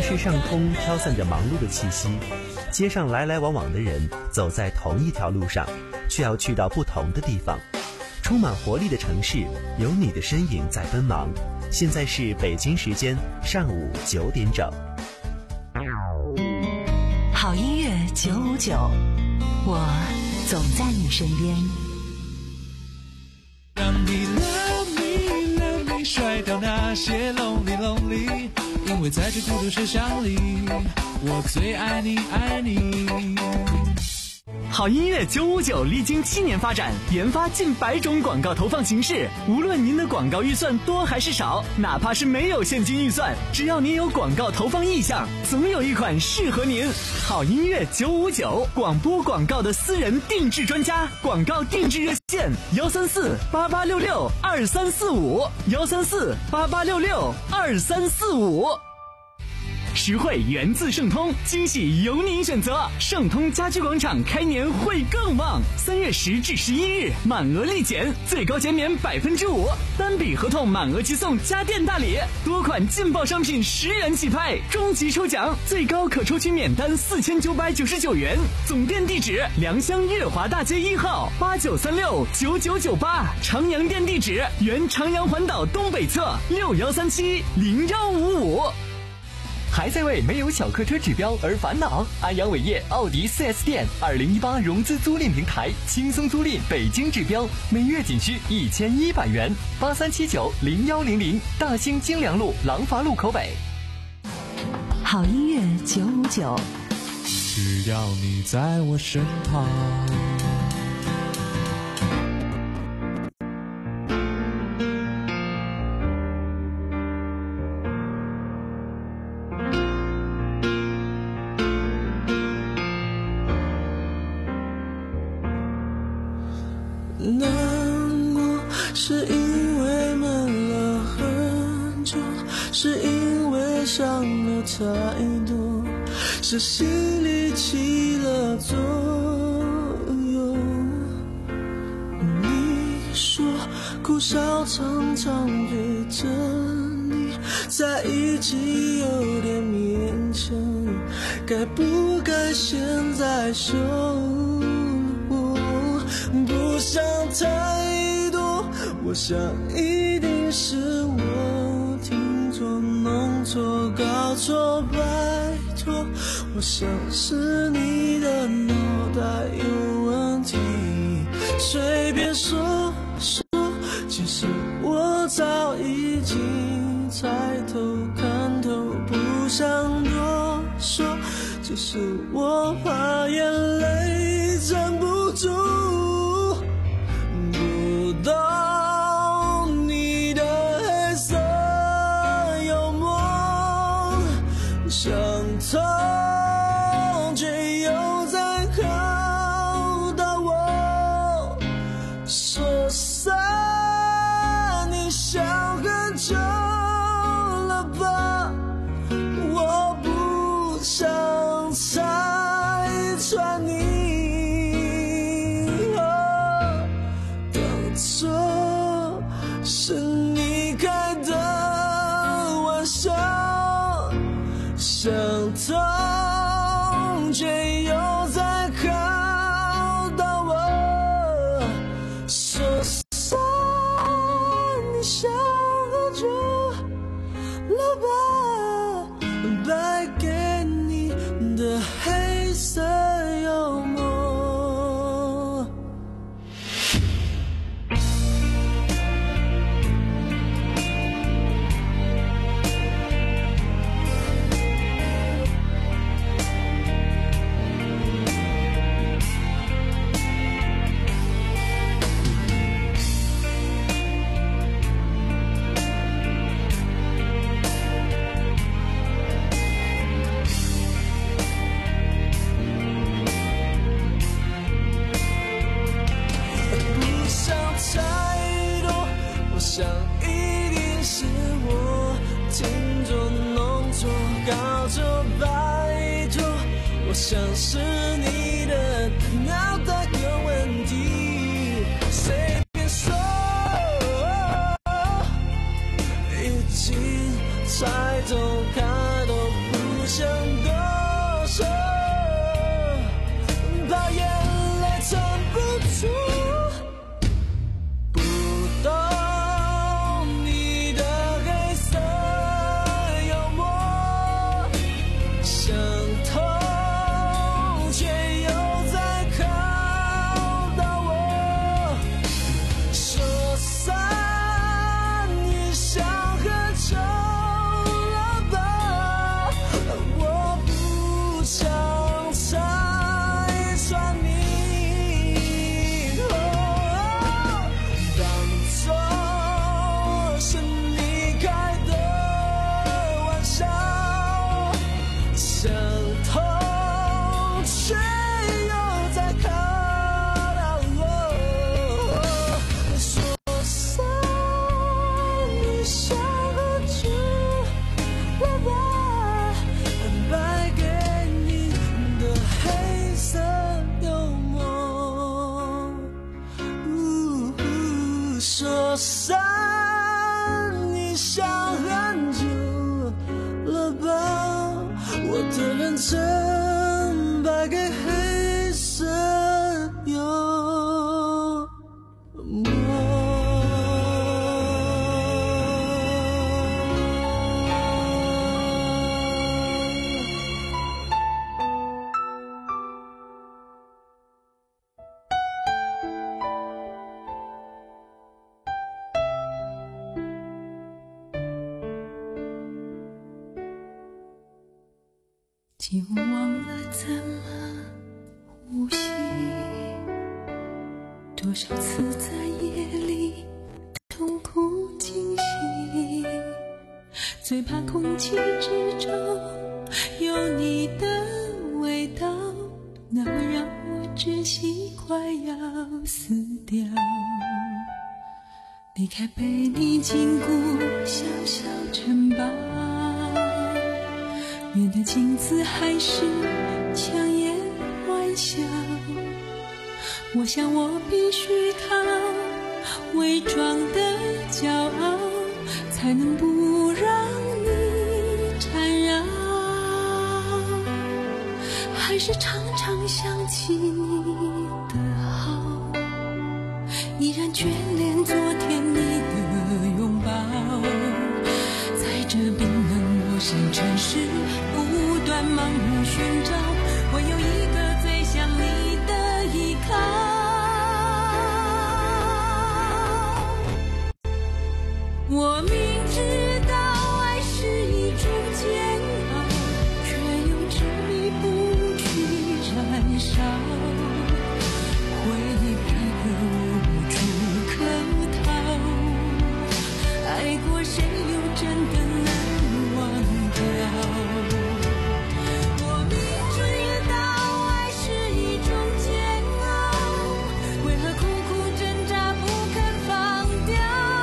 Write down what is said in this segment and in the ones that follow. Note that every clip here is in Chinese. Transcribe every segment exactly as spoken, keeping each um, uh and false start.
市上空飘散着忙碌的气息，街上来来往往的人走在同一条路上，却要去到不同的地方。充满活力的城市，有你的身影在奔忙。现在是北京时间上午九点整。 好音乐九五九，我总在你身边。 让你 love me love me 甩掉那些 lonely lonely， 因为在这孤独车厢里，我最爱你爱你。 好音乐九五九历经七年发展，研发近百种广告投放形式。无论您的广告预算多还是少，哪怕是没有现金预算，只要您有广告投放意向，总有一款适合您。好音乐九五九，广播广告的私人定制专家，广告定制热线幺三四八八六六二三四五幺三四八八六六二三四五。实惠源自盛通，惊喜由您选择。盛通家居广场开年会更旺，三月十至十一日满额立减，最高减免百分之五，单笔合同满额即送家电大礼，多款劲爆商品十元起拍，终极抽奖最高可抽取免单四千九百九十九元。总店地址：良乡悦华大街一号八九三六九九九八，长阳店地址：原长阳环岛东北侧六幺三七零幺五五。 还在为没有小客车指标而烦恼？安阳伟业奥迪 四 S 店二零一八融资租赁平台，轻松租赁北京指标，每月仅需一千一百元。八三七九零幺零零，大兴京良路廊坊路口北。 好音乐九五九， 只要你在我身旁。 难过是因为闷了很久，是因为想了太多，是心里起了作用。你说苦笑常常陪着你在一起有点勉强，该不该现在说？不想太多，我想一定是我听错、弄错、搞错，拜托，我想是你的脑袋有问题，随便说说，其实我早已经猜透看透，不想多说，只是我怕眼泪站不住。不懂你的黑色幽默，想通却又在考到我，说散你想很久了吧，我不想拆穿你。说是你开的玩笑，想通却又在考到我，说散你想喝酒了吧，败给你的黑色幽默。想一定是我听错、弄错、搞错，拜托，我想是你的脑袋有问题，随便说，已经猜透看透，不说散，你想很久了吧？我的认真败给黑色幽默。 就忘了怎么呼吸，多少次在夜里痛哭惊醒，最怕空气之中有你的味道，那会让我窒息快要死掉。离开被你禁锢小小城堡，面对镜子还是强颜欢笑，我想我必须靠伪装的骄傲，才能不让你缠绕。还是常常想起你的好，依然眷恋昨天你的拥抱，在这冰冷陌生城市不断盲目寻找，我有一个最像你的依靠。我明知道爱是一种煎熬，却又执迷不去燃烧，回忆逼得我无处可逃，爱过谁又真的能忘掉？我明知道爱是一种煎熬，为何苦苦挣扎不肯放掉？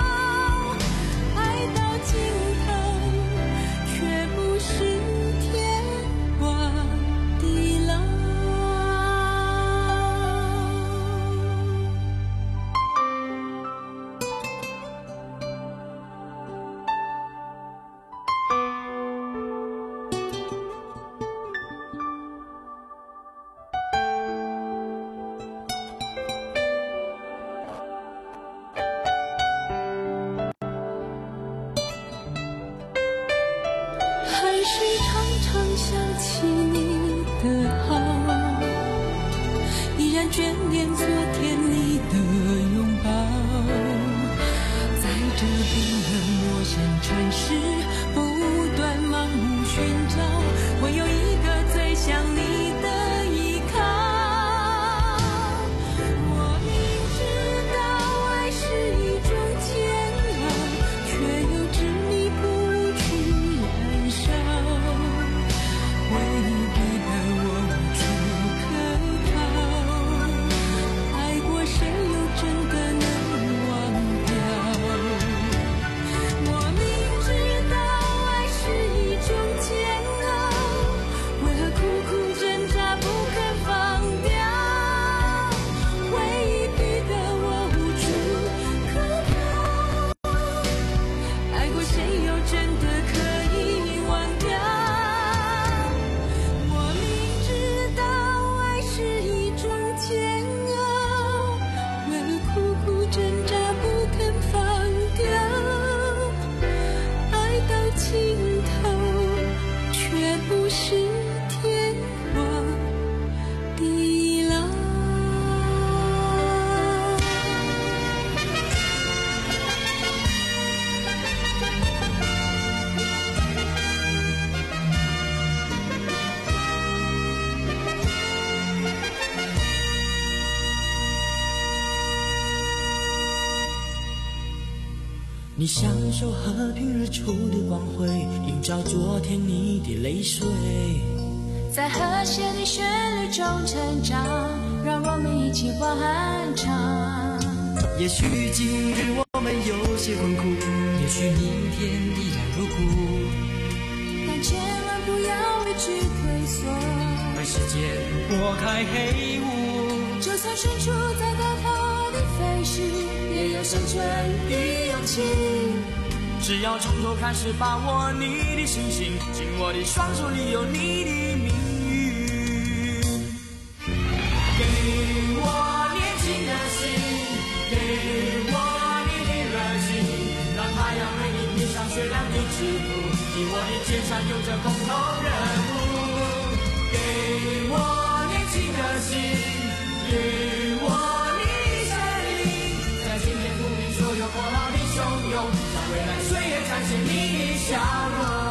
爱到尽头，却不是天荒地老。还是常常想起你的好，依然眷恋昨天你的拥抱，在这冰冷陌生城市不断盲目寻找，我有一个最像你的依靠。我明知道爱是一种煎熬，却又执迷不去燃烧，回忆逼得我无处可逃，爱过谁又真的能忘掉？我明知道爱是一种煎熬，为何苦苦挣扎不肯放掉？回忆逼得我无处可逃，爱过谁又真的可以忘掉？我明知道爱是一种煎熬，为何苦苦挣扎不肯放掉？爱到尽头，却不是天荒地老。 你享受和平日出的光辉，映照昨天你的泪水， 在和谐的旋律中成长，让我们一起欢唱。 也许今日我们有些困苦，也许明天依然如故， 但千万不要畏惧退缩， 为世界拨开黑雾。 就算身处在高头的废墟，也有生存心。 只要从头开始，把握你的心情，紧握的双手里有你的命运。给我年轻的心，给我你的热情，让太阳为你披上雪亮的制服，你我的肩上有着共同任务。给我年轻的心，给我你的生命，在今天不明所有波涛的汹涌，让未来岁月展现你的笑容。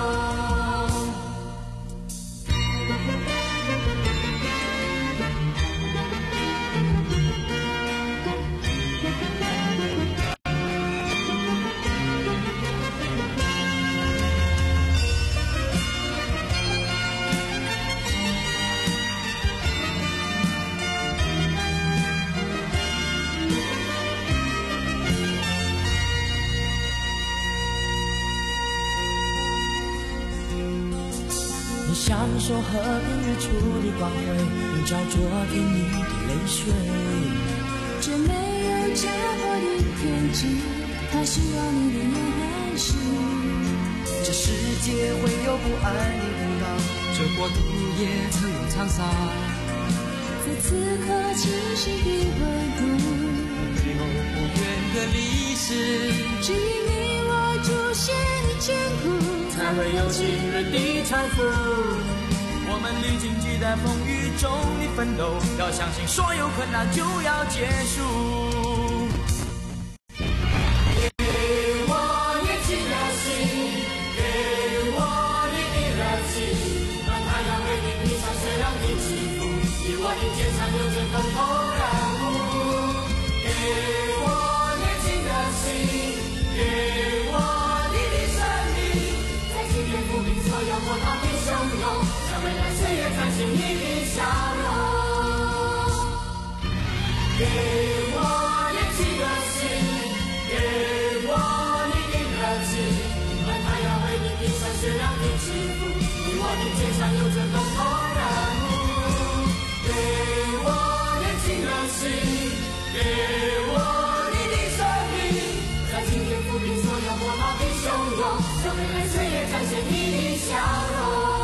享受和平日出的光辉，映照昨天你的泪水。 这没有家伙的天际，它希望你的眼还是。 这世界会有不安的风浪，这国度也曾有沧桑。 在此刻清晰的回顾， 没有不远的历史， 只因你我祖先的艰苦， 才会有今日的财富。我们历经几代风雨中的奋斗，要相信所有困难就要结束。给我年轻的心，给我你的热情，让太阳为你披上雪亮的制服，你我的肩上有着共同任务。给我年轻的心，给我你的生命，在今天不明所有波涛的汹涌，让未来岁月展现你的笑容。给我年轻的心，给我你的热情，让太阳为你披上雪亮的制服，你我的肩上有着共同任务。给我年轻的心，给我你的生命，在今天不明所有波涛的汹涌，让未来岁月展现你的笑容。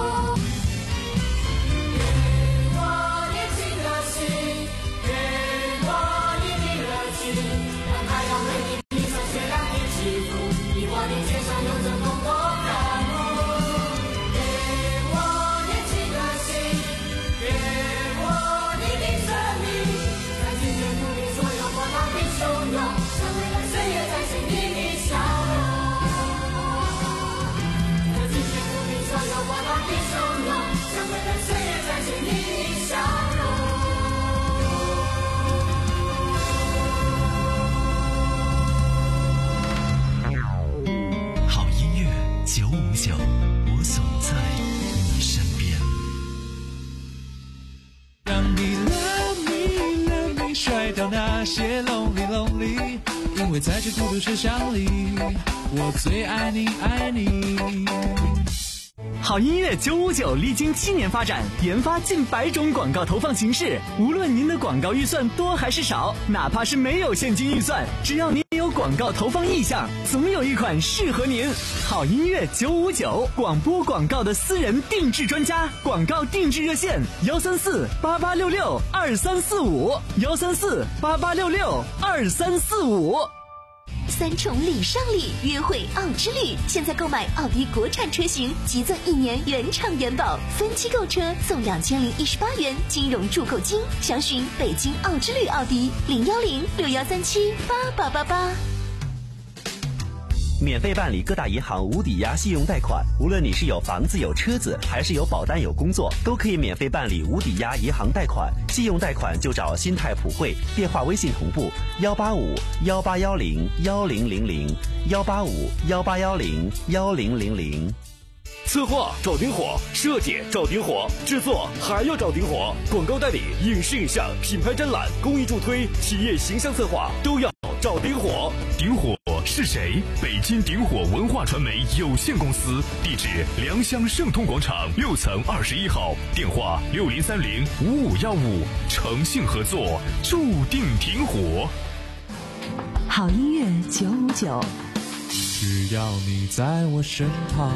我总在你身边。 让你 love me love me 甩掉那些 lonely lonely， 因为在这孤独车厢里，我最爱你爱你。 好音乐九五九历经七年发展，研发近百种广告投放形式。无论您的广告预算多还是少，哪怕是没有现金预算，只要您有广告投放意向，总有一款适合您。好音乐九五九，广播广告的私人定制专家，广告定制热线：幺三四八八六六二三四五，幺三四八八六六二三四五。 三重礼上礼，约会奥之旅。现在购买奥迪国产车型，即赠一年原厂原保，分期购车送两千零一十八元金融助购金。详询北京奥之旅奥迪零幺零六幺三七八八八八。 免费办理各大银行无抵押信用贷款，无论你是有房子有车子，还是有保单有工作，都可以免费办理无抵押银行贷款。信用贷款就找新泰普惠，电话微信同步幺八五幺八幺零幺零零零幺八五幺八幺零幺零零零。 策划找丁火，设计找丁火，制作还要找丁火，广告代理、影视影像、品牌展览、公益助推、企业形象策划都要找丁火。 丁火是谁？北京鼎火文化传媒有限公司，地址良乡盛通广场六层二十一号，电话六零三零五五幺五，诚信合作，注定鼎火。 好音乐九五九， 只要你在我身旁。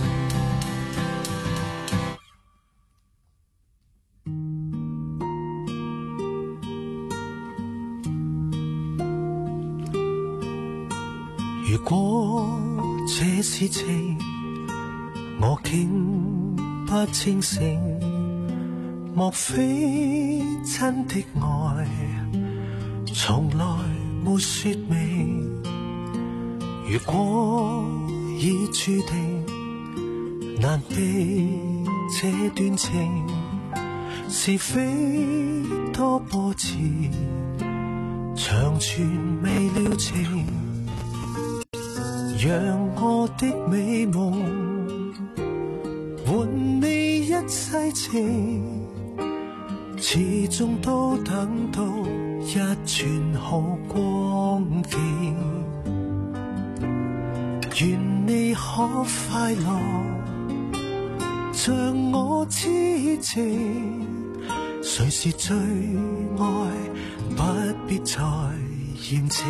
如果這是情，我竟不清醒，莫非真的愛從來沒說明？如果已注定難避這段情，是非多波折，長存未了情，讓我的美夢換你一世情，始終都等到一串好光景。願你可快樂，像我痴情，誰是最愛，不必再驗證。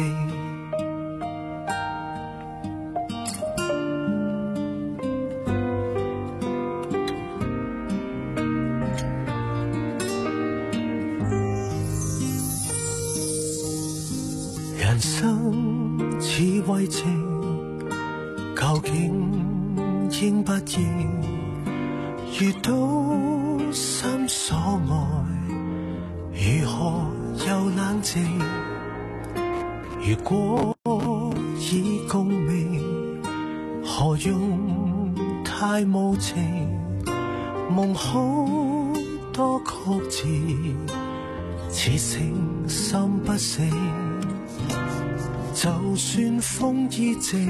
人生似為情，究竟應不應？遇到心所愛，如何又冷靜？如果已共鳴，何用太無情？夢好多曲折，似醒心不醒。就算風已靜，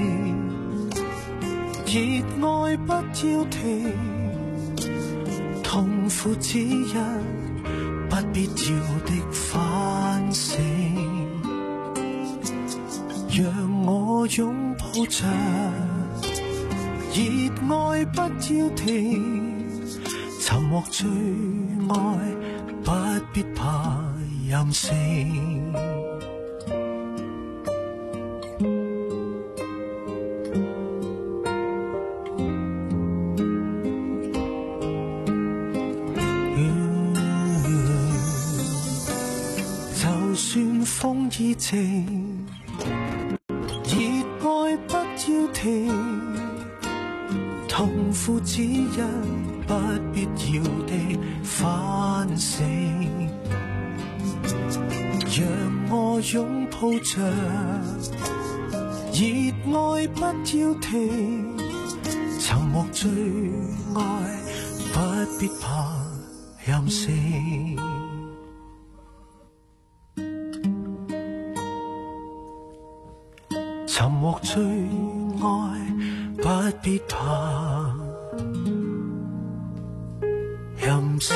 熱愛不要停，痛苦只因不必要的反省。讓我擁抱着，熱愛不要停，沉默最愛不必怕任性。風已靜，熱愛不要停，痛苦只因不必要的反省。讓我擁抱着，熱愛不要停，沉默最愛不必怕任性。沉默最愛不必怕任性。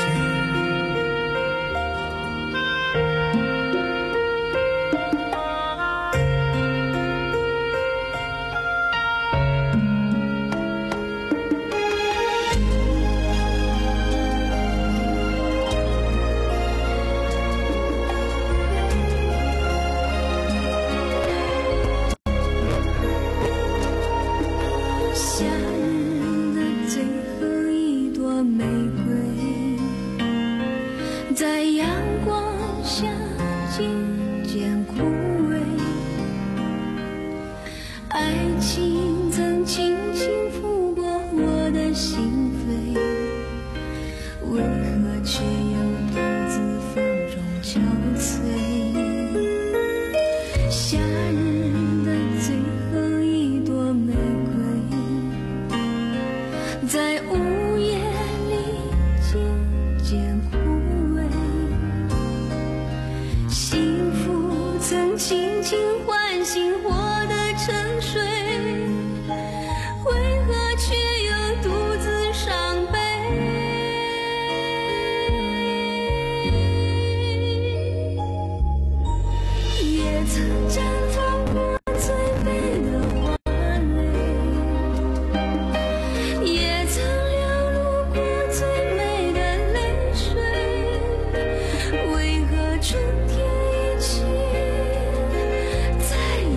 为何春天一去，再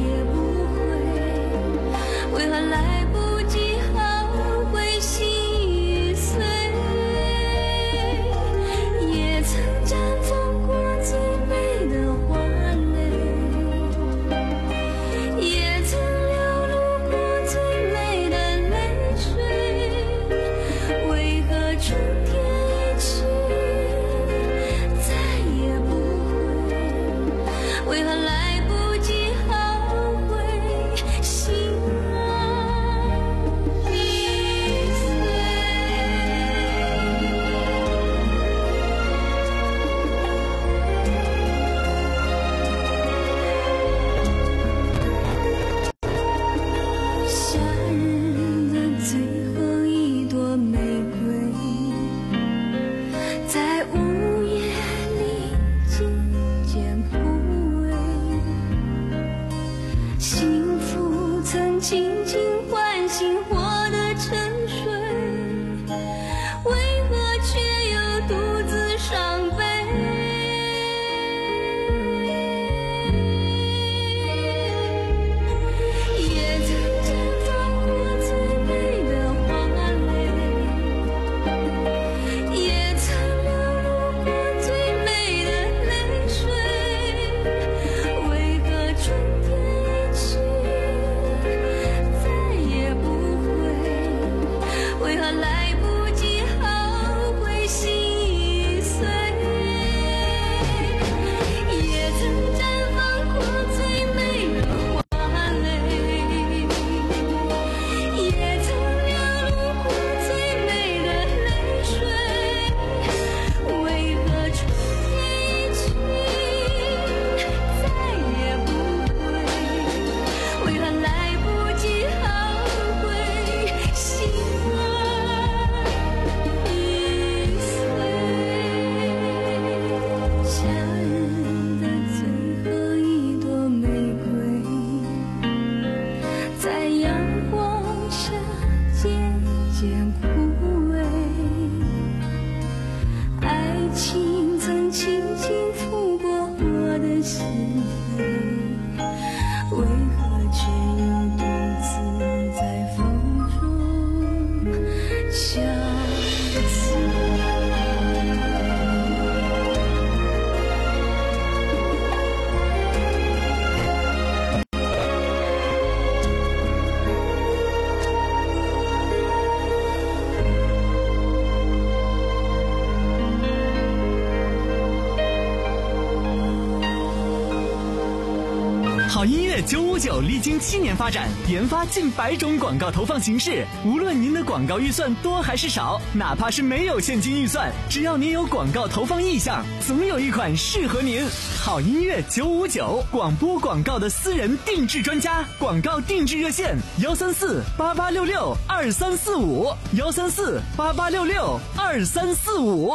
好音乐九五九历经七年发展，研发近百种广告投放形式。无论您的广告预算多还是少，哪怕是没有现金预算，只要您有广告投放意向，总有一款适合您。好音乐九五九，广播广告的私人定制专家，广告定制热线：幺三四八八六六二三四五，幺三四八八六六二三四五。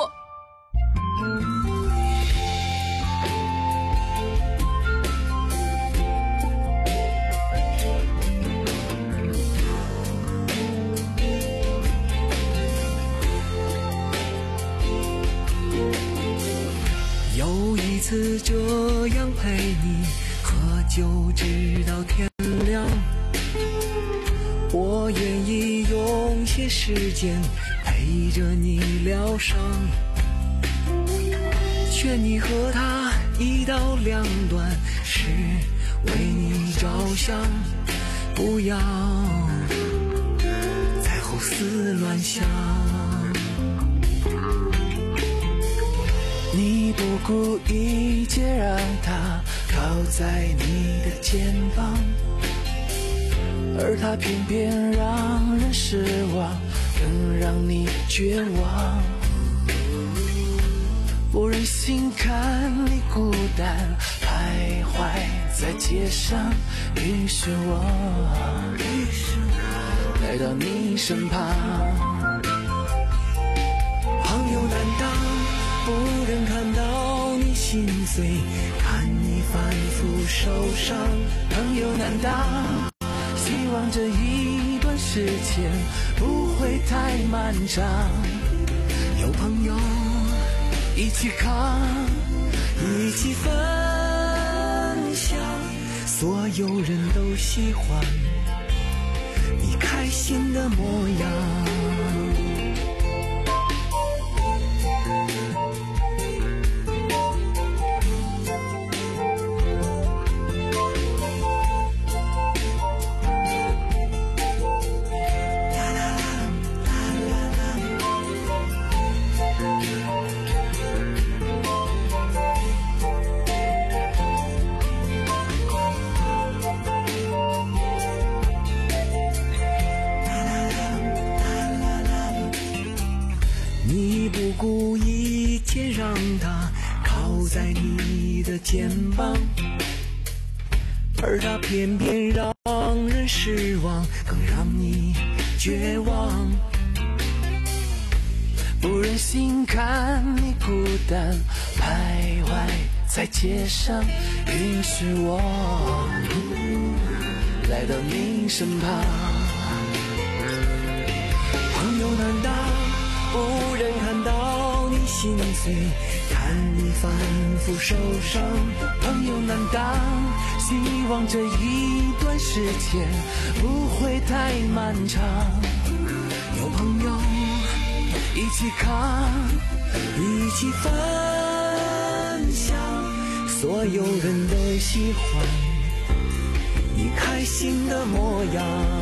有一次这样陪你喝酒直到天亮，我愿意用些时间陪着你疗伤，劝你和他一刀两断，是为你着想，不要再胡思乱想。你不顾一切让他靠在你的肩膀，而他偏偏让人失望，更让你绝望。不忍心看你孤单徘徊在街上，于是我来到你身旁。朋友难当，不忍看到你心碎，看你反复受伤。朋友难当，希望这一段时间不会太漫长。有朋友一起扛，一起分享，所有人都喜欢你开心的模样。你不顾一切让他靠在你的肩膀，而他偏偏让人失望，更让你绝望。不忍心看你孤单徘徊在街上，于是我来到你身旁。朋友难当，不忍看到你心碎，看你反复受伤。朋友难当，希望这一段时间不会太漫长。有朋友一起扛，一起分享，所有人都喜欢你开心的模样。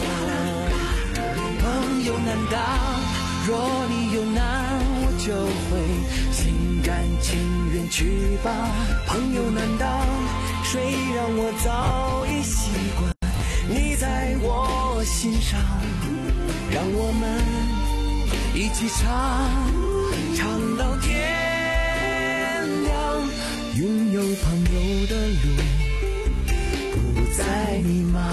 朋友难当，若你有难，我就会心甘情愿去吧。朋友难当，谁让我早已习惯你在我心上。让我们一起唱，唱到天亮。拥有朋友的路不再迷茫。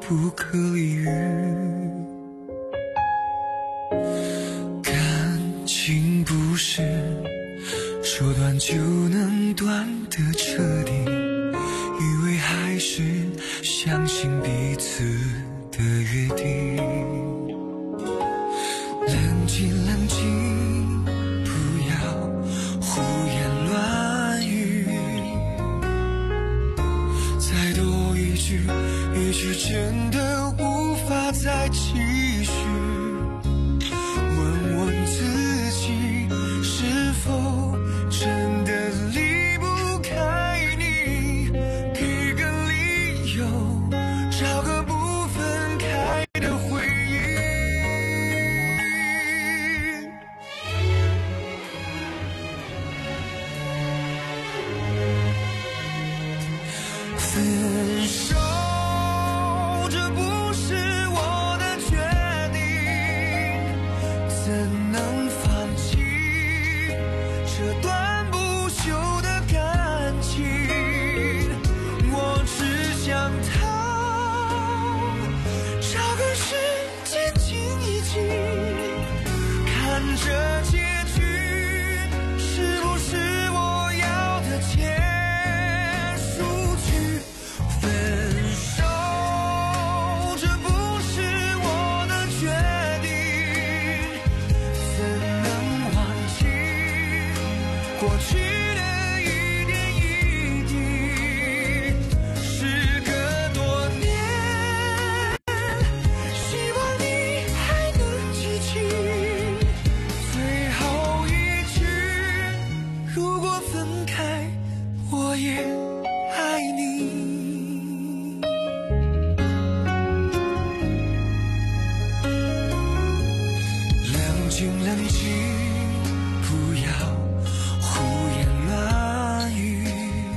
不可理喻。感情不是说断就能断的彻底，以为还是相信彼此的约定。冷静冷静，不要胡言乱语，再多一句一句真的无法再继续。问问自己，是否真的离不开你？给个理由，找个不分开的回忆。分手，这不是我的决定，怎能放弃这段不朽的感情？我只想逃，找个时间静一静，看着结局是不是我要的结束句。分手，这不是我的决定，怎能忘记过去的一点一滴？时隔多年，希望你还能记起最后一句，如果分开，我也爱你。冷静冷静，不要胡言乱语，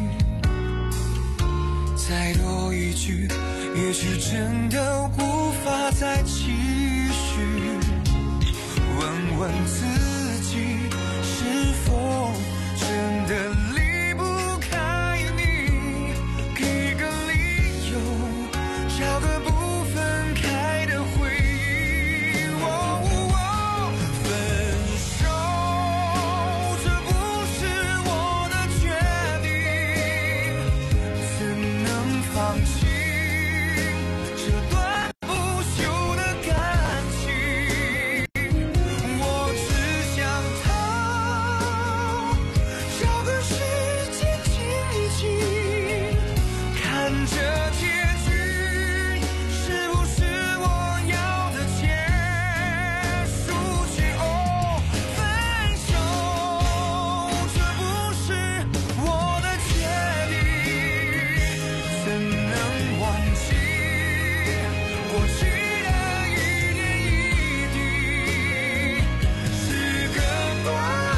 再多一句也许真的无法再继续。问问自己，是否真的离不开你？给个理由，找个不分开的回忆。哦哦，分手，这不是我的决定，怎能放弃这段不朽的感情？我只想逃，找个时间静一静，看着结局是不是我要的结束句？哦，分手，这不是我的决定，怎能忘记过去的一点一滴？时隔多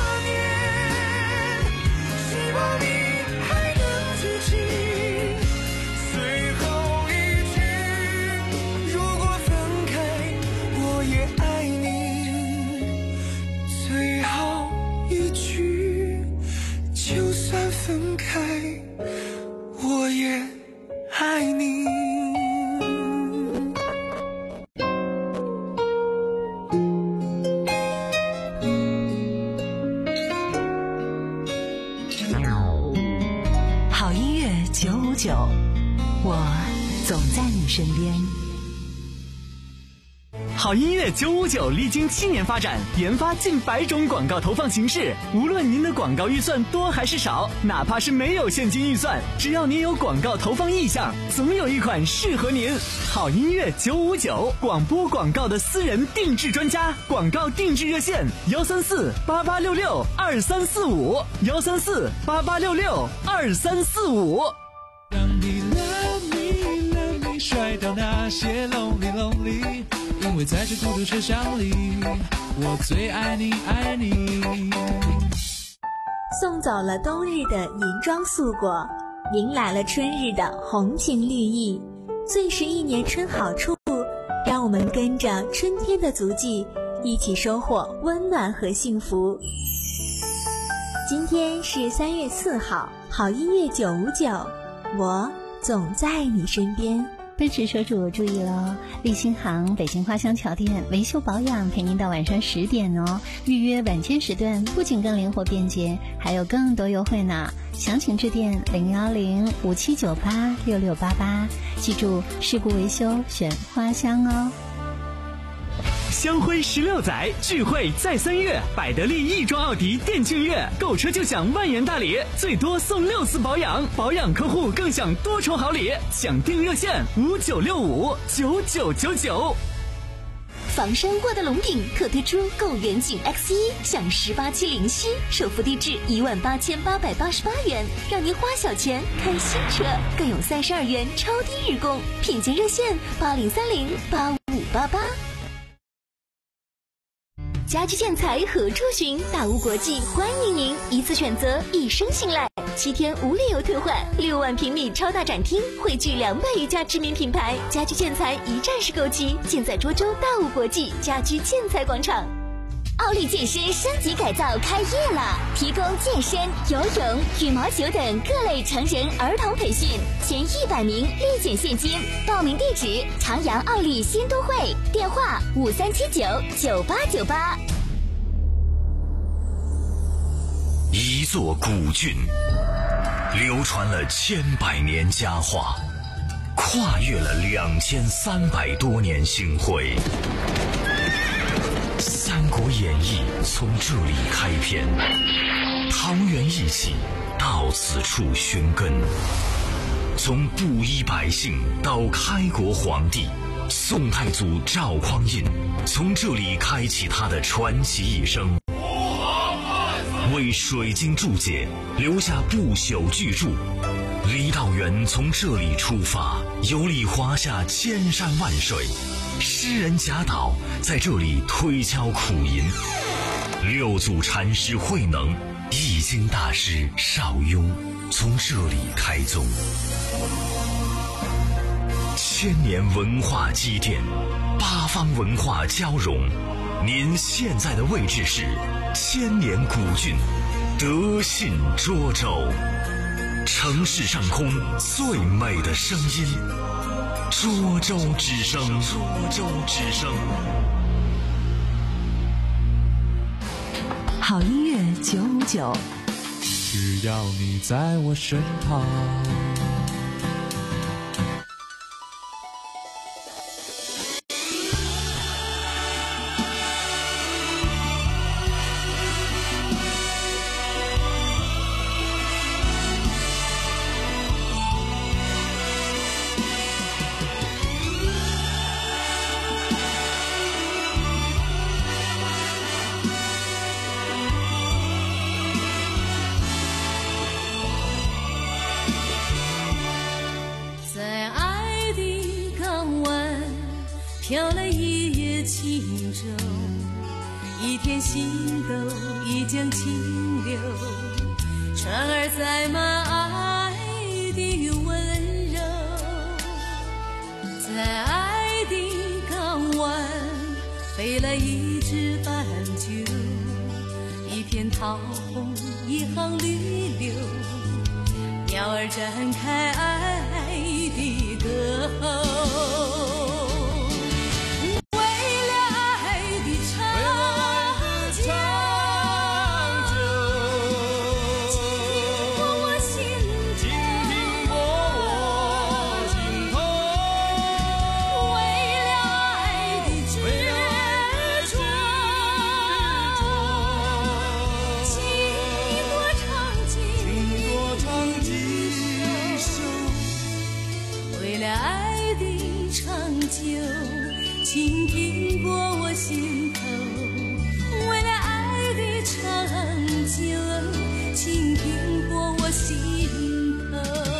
年，希望你还能记起最后一句，如果分开，我也爱你。最后一句，就算分开，我也爱你。 好音乐九五九，我总在你身边。 好音乐九五九历经七年发展，研发近百种广告投放形式。无论您的广告预算多还是少，哪怕是没有现金预算，只要您有广告投放意向，总有一款适合您。好音乐九五九，广播广告的私人定制专家，广告定制热线：幺三四八八六六二三四五，幺三四八八六六二三四五。 让你 love me love me 甩掉那些 lonely lonely， 因为在这孤独车厢里，我最爱你爱你。 送走了冬日的银装素裹，迎来了春日的红情绿意。最是一年春好处，让我们跟着春天的足迹，一起收获温暖和幸福。今天是三月四号，好音乐九五九，我总在你身边。 奔驰车主注意了，立新行北京花乡桥店维修保养陪您到晚上十点哦。预约晚间时段不仅更灵活便捷，还有更多优惠呢。详情致电零幺零五七九八六六八八，记住事故维修选花乡哦。 香辉十六载，聚会在三月，百得利亦庄奥迪店庆月，购车就享万元大礼，最多送六次保养，保养客户更享多重好礼，抢订热线五九六五九九九九。 房山沃德龙鼎特推出购远景 X 一 享十八期零息，首付低至一万八千八百八十八元，让您花小钱开新车，更有三十二元超低日供，品鉴热线八零三零八五八八。家居建材何处寻？大屋国际欢迎您，一次选择，一生信赖，七天无理由退换，六万平米超大展厅，汇聚两百余家知名品牌，家居建材一站式购齐，尽在涿州大屋国际家居建材广场。奥利健身升级改造开业了，提供健身、游泳、羽毛球等各类成人儿童培训，前一百名立减现金。报名地址：长阳奥利新都会，电话五三七九九八九八。 一座古郡，流传了千百年佳话，跨越了两千三百多年星辉。《三国演义》从这里开篇，桃园义气到此处寻根。从布衣百姓到开国皇帝，宋太祖赵匡胤从这里开启他的传奇一生，为水晶注解留下不朽巨著。李道元从这里出发，游历华夏千山万水。诗人贾岛在这里推敲苦吟，六祖禅师慧能、易经大师邵雍从这里开宗。千年文化积淀，八方文化交融。您现在的位置是千年古郡德信涿州，城市上空最美的声音。涿州之声，涿州之声。 好音乐九五九， 只要你在我身旁。 飘来一叶轻舟，一天星斗，一江清流，船儿载满爱的温柔，在爱的港湾飞来一只斑鸠，一片桃红，一行绿柳，鸟儿展开爱的歌喉。请听过我心头，为了爱的长久，请听过我心头。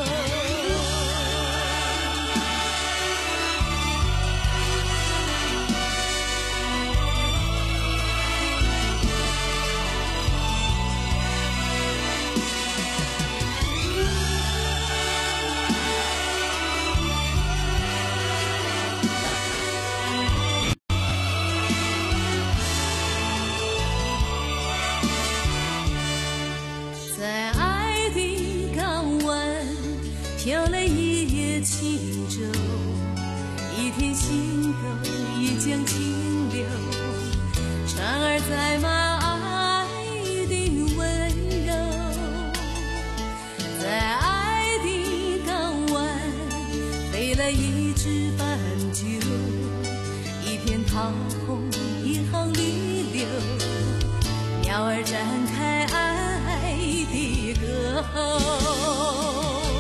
片星斗也将清流，船儿载满爱的温柔，在爱的港湾飞了一只斑鸠，一片桃红一行绿柳，鸟儿展开爱的歌喉。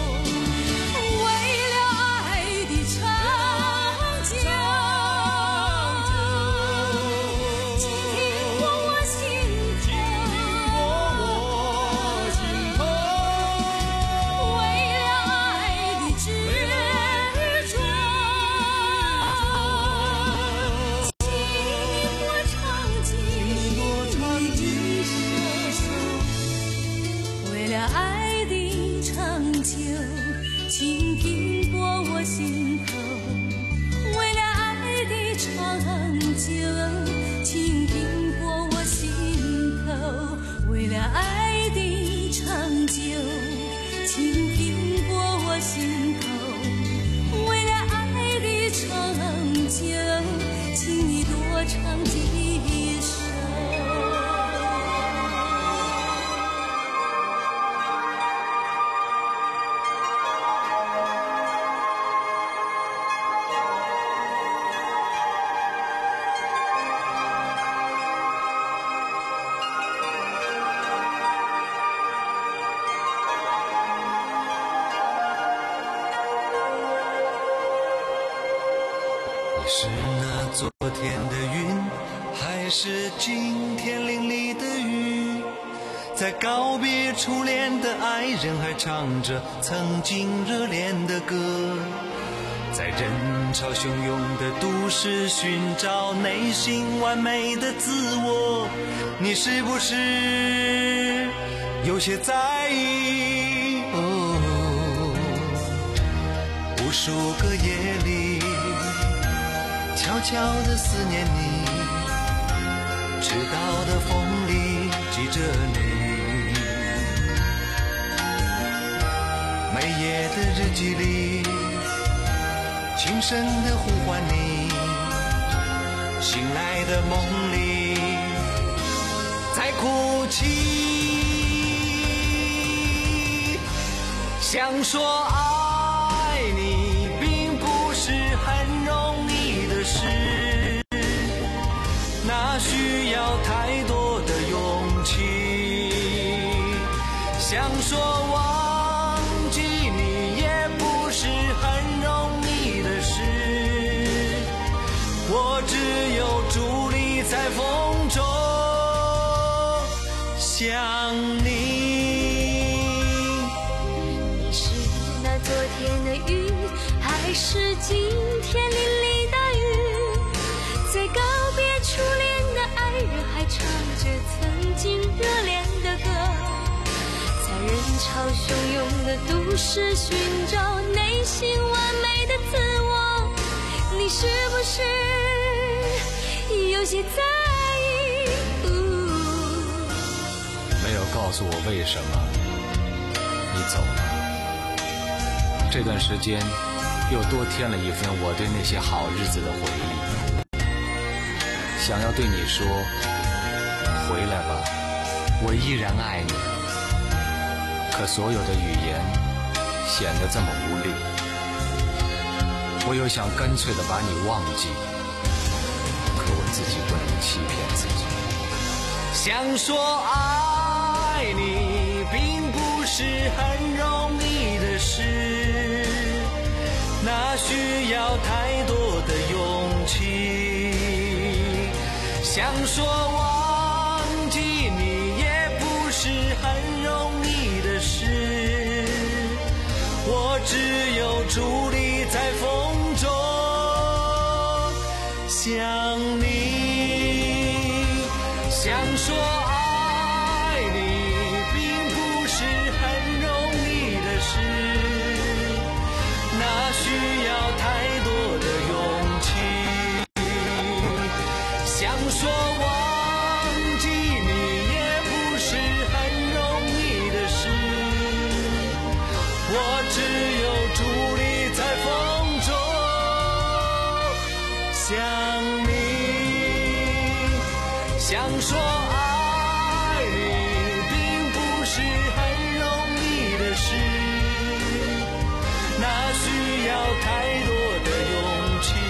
是那昨天的云，还是今天淋漓的雨？在告别初恋的爱人，还唱着曾经热恋的歌。在人潮汹涌的都市寻找内心完美的自我，你是不是有些在意？哦，无数个夜里悄悄地思念你，直到的风里记着你，每夜的日记里轻声地呼唤你，醒来的梦里在哭泣，想说爱你并不是很容易的事，那需要太多的勇气，想说忘记你也不是很容易的事，我只有伫立在风中想你。 你是那昨天的云，还是今天淋漓的雨？在告别初恋的爱人，还唱着曾经热恋的歌，在人潮汹涌的都市寻找内心完美的自我，你是不是有些在意？ 没有告诉我为什么你走了，这段时间又多添了一份我对那些好日子的回忆，想要对你说回来吧，我依然爱你，可所有的语言显得这么无力，我又想干脆的把你忘记，可我自己不能欺骗自己， 想说爱你并不是很容易的事，那需要太多的勇气，想说忘记你也不是很容易的事，我只有伫立在风中想你，想说爱你并不是很容易的事，那需要太多的勇气，想说忘记你也不是很容易的事，我只有伫立在风中想你，想说爱你并不是很容易的事，那需要太多的勇气。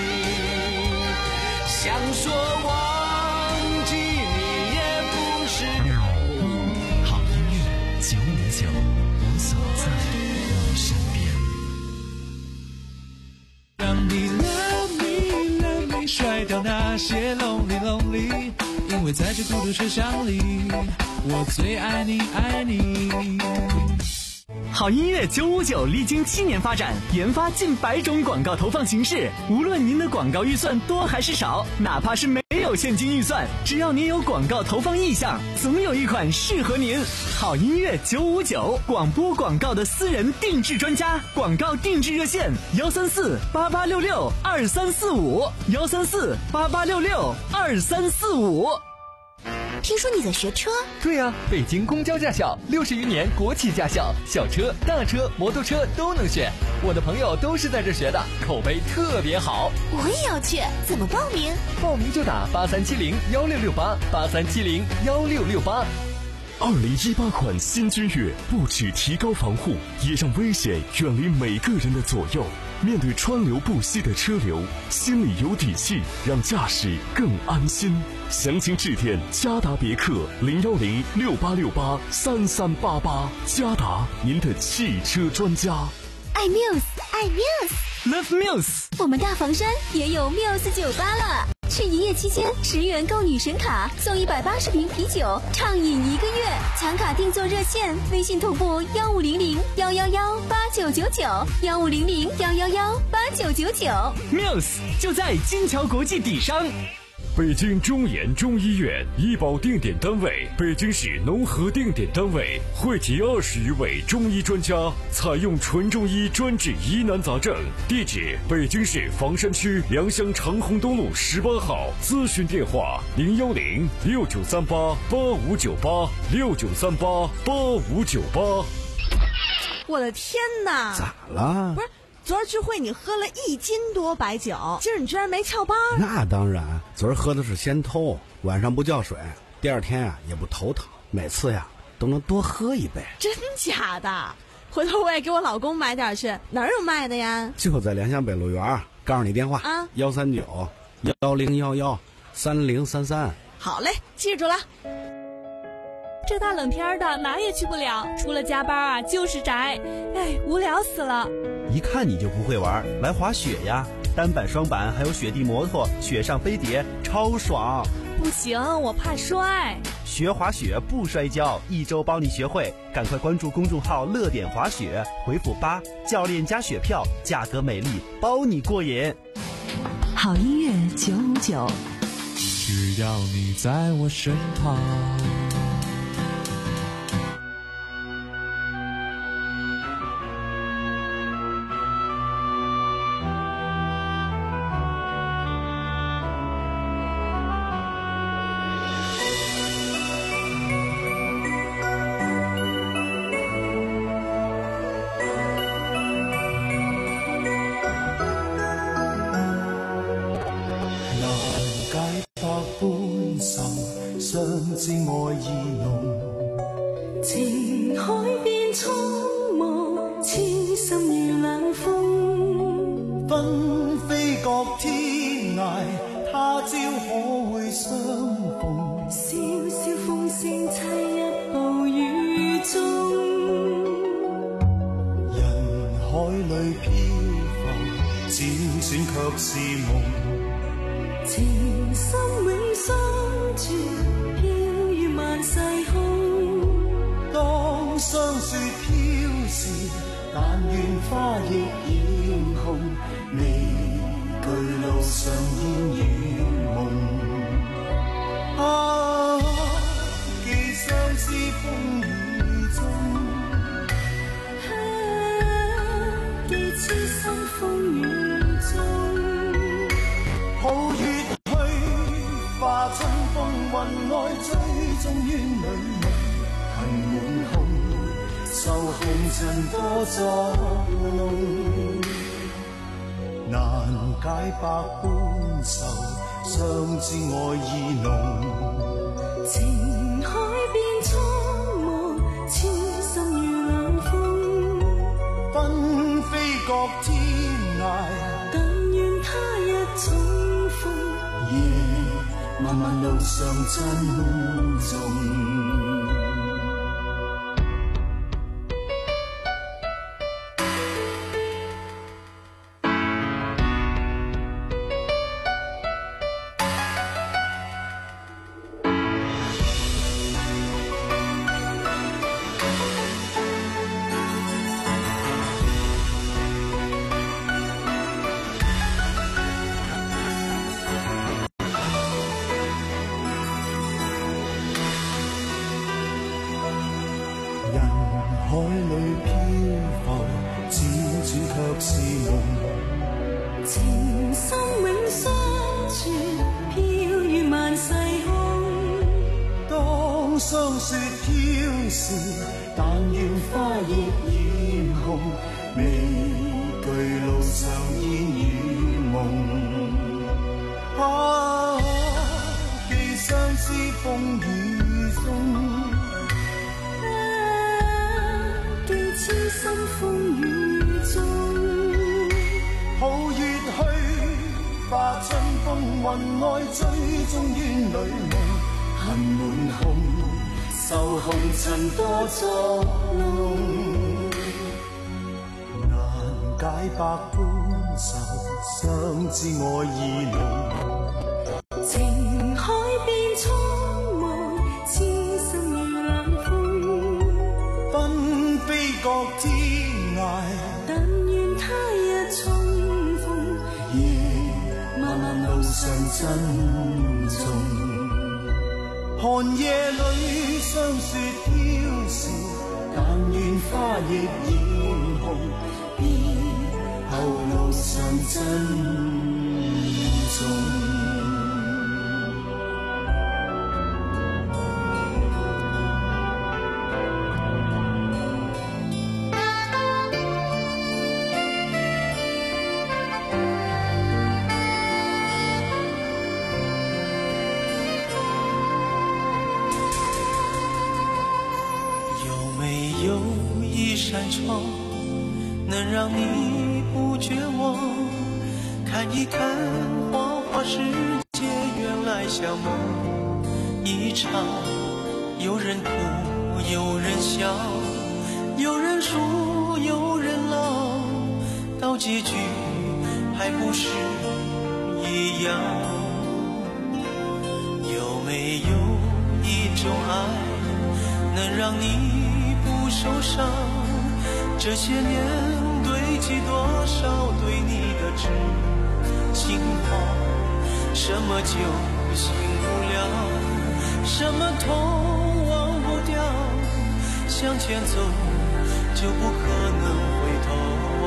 想说忘记你也不是。 好音乐九五九，我所在你身边。 让你 love me love me 甩掉那些 lonely lonely， 因为在这孤独车厢里，我最爱你爱你。 好音乐九五九历经七年发展，研发近百种广告投放形式。无论您的广告预算多还是少，哪怕是没有现金预算，只要您有广告投放意向，总有一款适合您。好音乐九五九，广播广告的私人定制专家，广告定制热线幺三四八八六六二三四五幺三四八八六六二三四五。 听说你在学车？ 对啊，北京公交驾校六十余年国企驾校，小车、大车、摩托车都能选。我的朋友都是在这学的，口碑特别好。 我也要去，怎么报名？ 报名就打八三七零幺六六八八三七零幺六六八。 二零一八款新君越不只提高防护，也让危险远离每个人的左右。面对川流不息的车流，心里有底气，让驾驶更安心。详情致电嘉达别克零幺零六八六八三三八八。嘉达，您的汽车专家。 爱 Muse， 爱 Muse，Love Muse。 我们大房山也有 Muse 酒吧了。去营业期间，十元购女神卡送一百八十瓶啤酒，畅饮一个月。抢卡订座热线：微信同步幺五零零幺幺幺八九九九幺五零零幺幺幺八九九九。 Muse 就在金桥国际底商。 北京中研中医院医保定点单位，北京市农合定点单位，汇集二十余位中医专家，采用纯中医专治疑难杂症。地址：北京市房山区良乡长虹东路十八号。咨询电话：零幺零六九三八八五九八六九三八八五九八。 我的天哪！ 咋了？ 不是。昨儿聚会你喝了一斤多白酒，今儿你居然没翘班？ 那当然，昨儿喝的是仙偷，晚上不叫水，第二天啊也不头疼，每次呀都能多喝一杯。 真假的？回头我也给我老公买点去，哪儿有卖的呀？ 就在良乡北路园，告诉你电话啊，幺三九幺零幺幺三零三三。 好嘞，记住了。 这大冷天的哪也去不了，除了加班啊就是宅，哎，无聊死了。 一看你就不会玩，来滑雪呀，单板双板还有雪地摩托，雪上飞碟超爽。 不行，我怕摔。 学滑雪不摔跤，一周帮你学会，赶快关注公众号乐点滑雪，回复八，教练加雪票，价格美丽，包你过瘾。 好音乐九五九， 只要你在我身旁。 知愛意濃， 情海變蒼茫，痴心如冷風， 紛飛各天涯，他朝可會相逢？ 笑笑風聲悽一步雨中， 人海裏漂浮，輾轉卻是夢。 情深永相住，飄於萬世空。 當霜雪飄時，但願花亦艷紅。未懼路上煙與夢。啊，既相思風雨中， 啊，既痴心風雨中。 抱月去，化春風雲外，追蹤於女夢，恨滿胸，受紅塵多作弄。 難解百般愁，相知愛意濃。 情海變蒼茫，痴心如冷風。 紛飛各天涯， 但願他日重逢。 夜漫漫路上珍重。海裏漂浮，始終卻是夢。 情深永相傳，飄於萬世空。 當霜雪飄時，但願花亦染紅。未懼路上煙與夢。啊，寄相思風雨中。 痴心風雨中， 抱月去，化春風雲外，追蹤怨侶夢。恨滿胸，受紅塵多作弄，難解百般愁，相知愛意濃。 情海變蒼茫，痴心如冷風。 紛飛各天涯， 但願他日重逢。 夜漫漫路上珍重。寒夜裏霜雪飄時，但願花亦染紅。別後路上珍重。 窗能让你不绝望，看一看花花世界，原来像梦一场。有人哭，有人笑，有人输，有人老，到结局还不是一样。有没有一种爱能让你不受伤？这些年堆积多少对你的痴心话，什么酒醒不了，什么痛忘不掉，向前走就不可能回头望。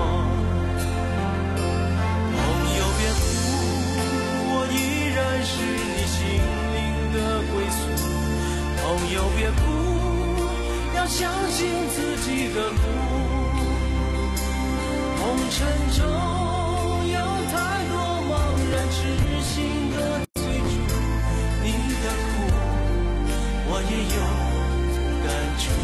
朋友别哭，我依然是你心灵的归宿。朋友别哭，要相信自己的路。红尘中有太多茫然痴心的追逐，你的苦我也有感触。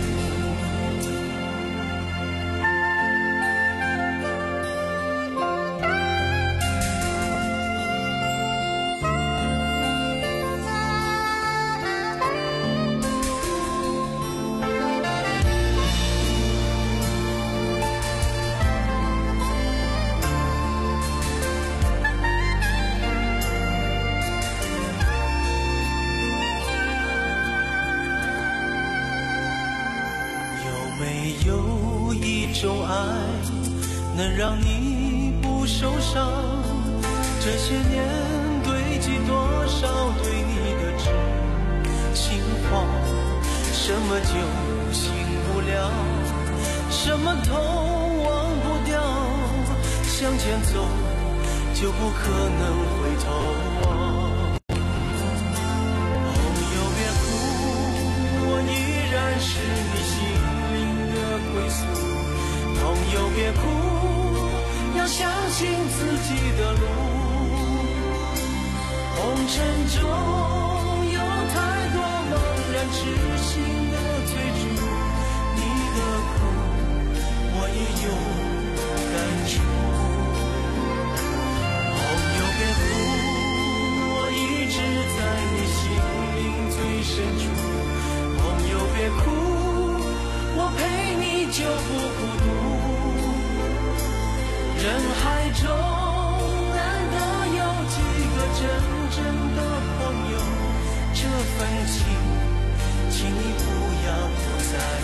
有一种爱能让你不受伤，这些年堆积多少对你的痴心话，什么酒醒不了，什么痛忘不掉，向前走就不可能回头望。朋友别哭，我依然是你心归宿。朋友别哭，要相信尽自己的路。红尘中有太多茫然痴心的追逐，你的苦我也有感触。朋友别哭，我一直在你心灵最深处。朋友别哭，我陪你就不孤独。人海中难得有几个真正的朋友，这份情，请你不要不在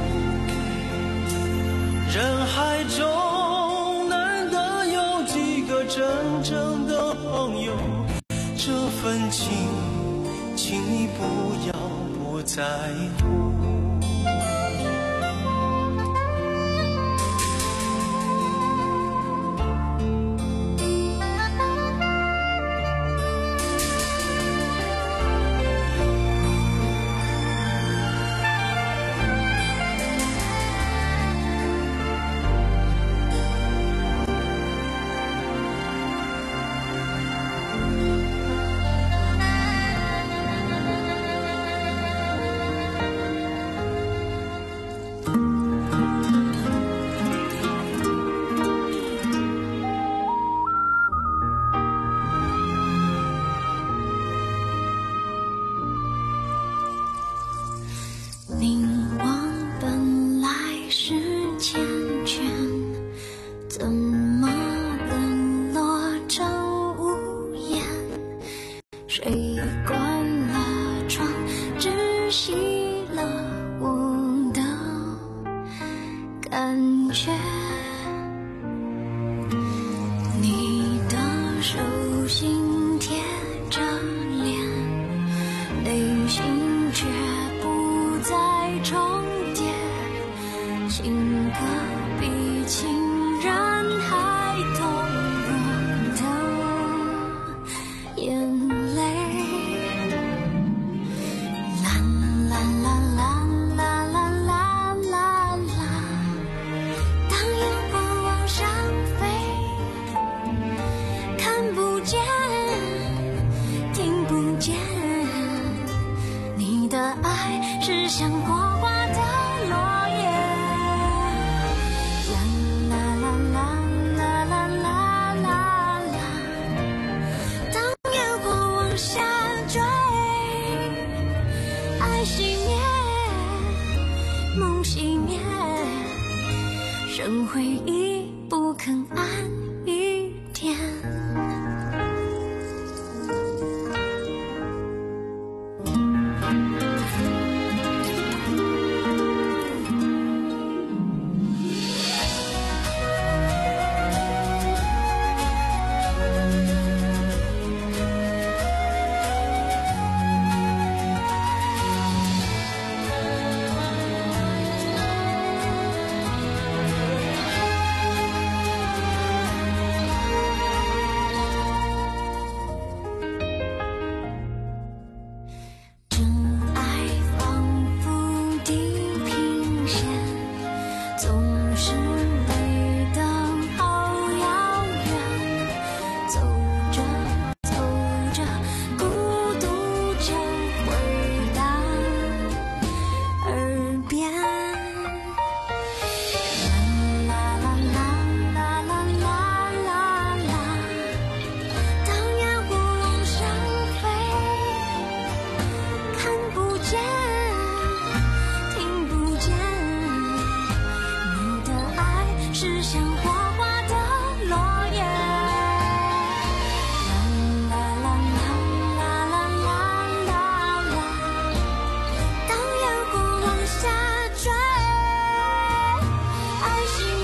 乎。人海中难得有几个真正的朋友，这份情，请你不要不在乎。 回忆不肯安一点。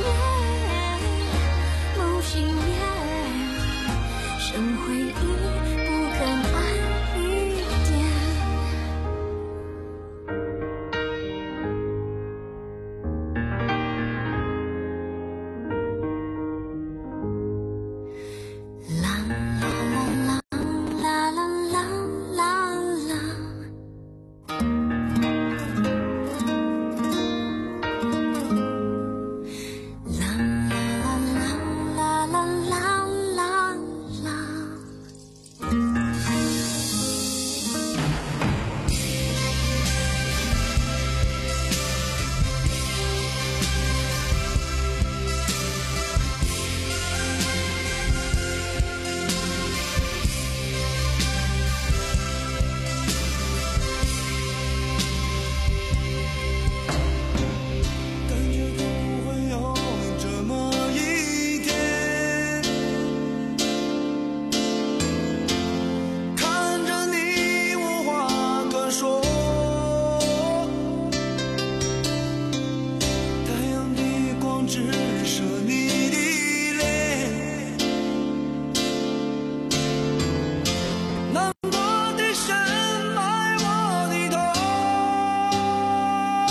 生回忆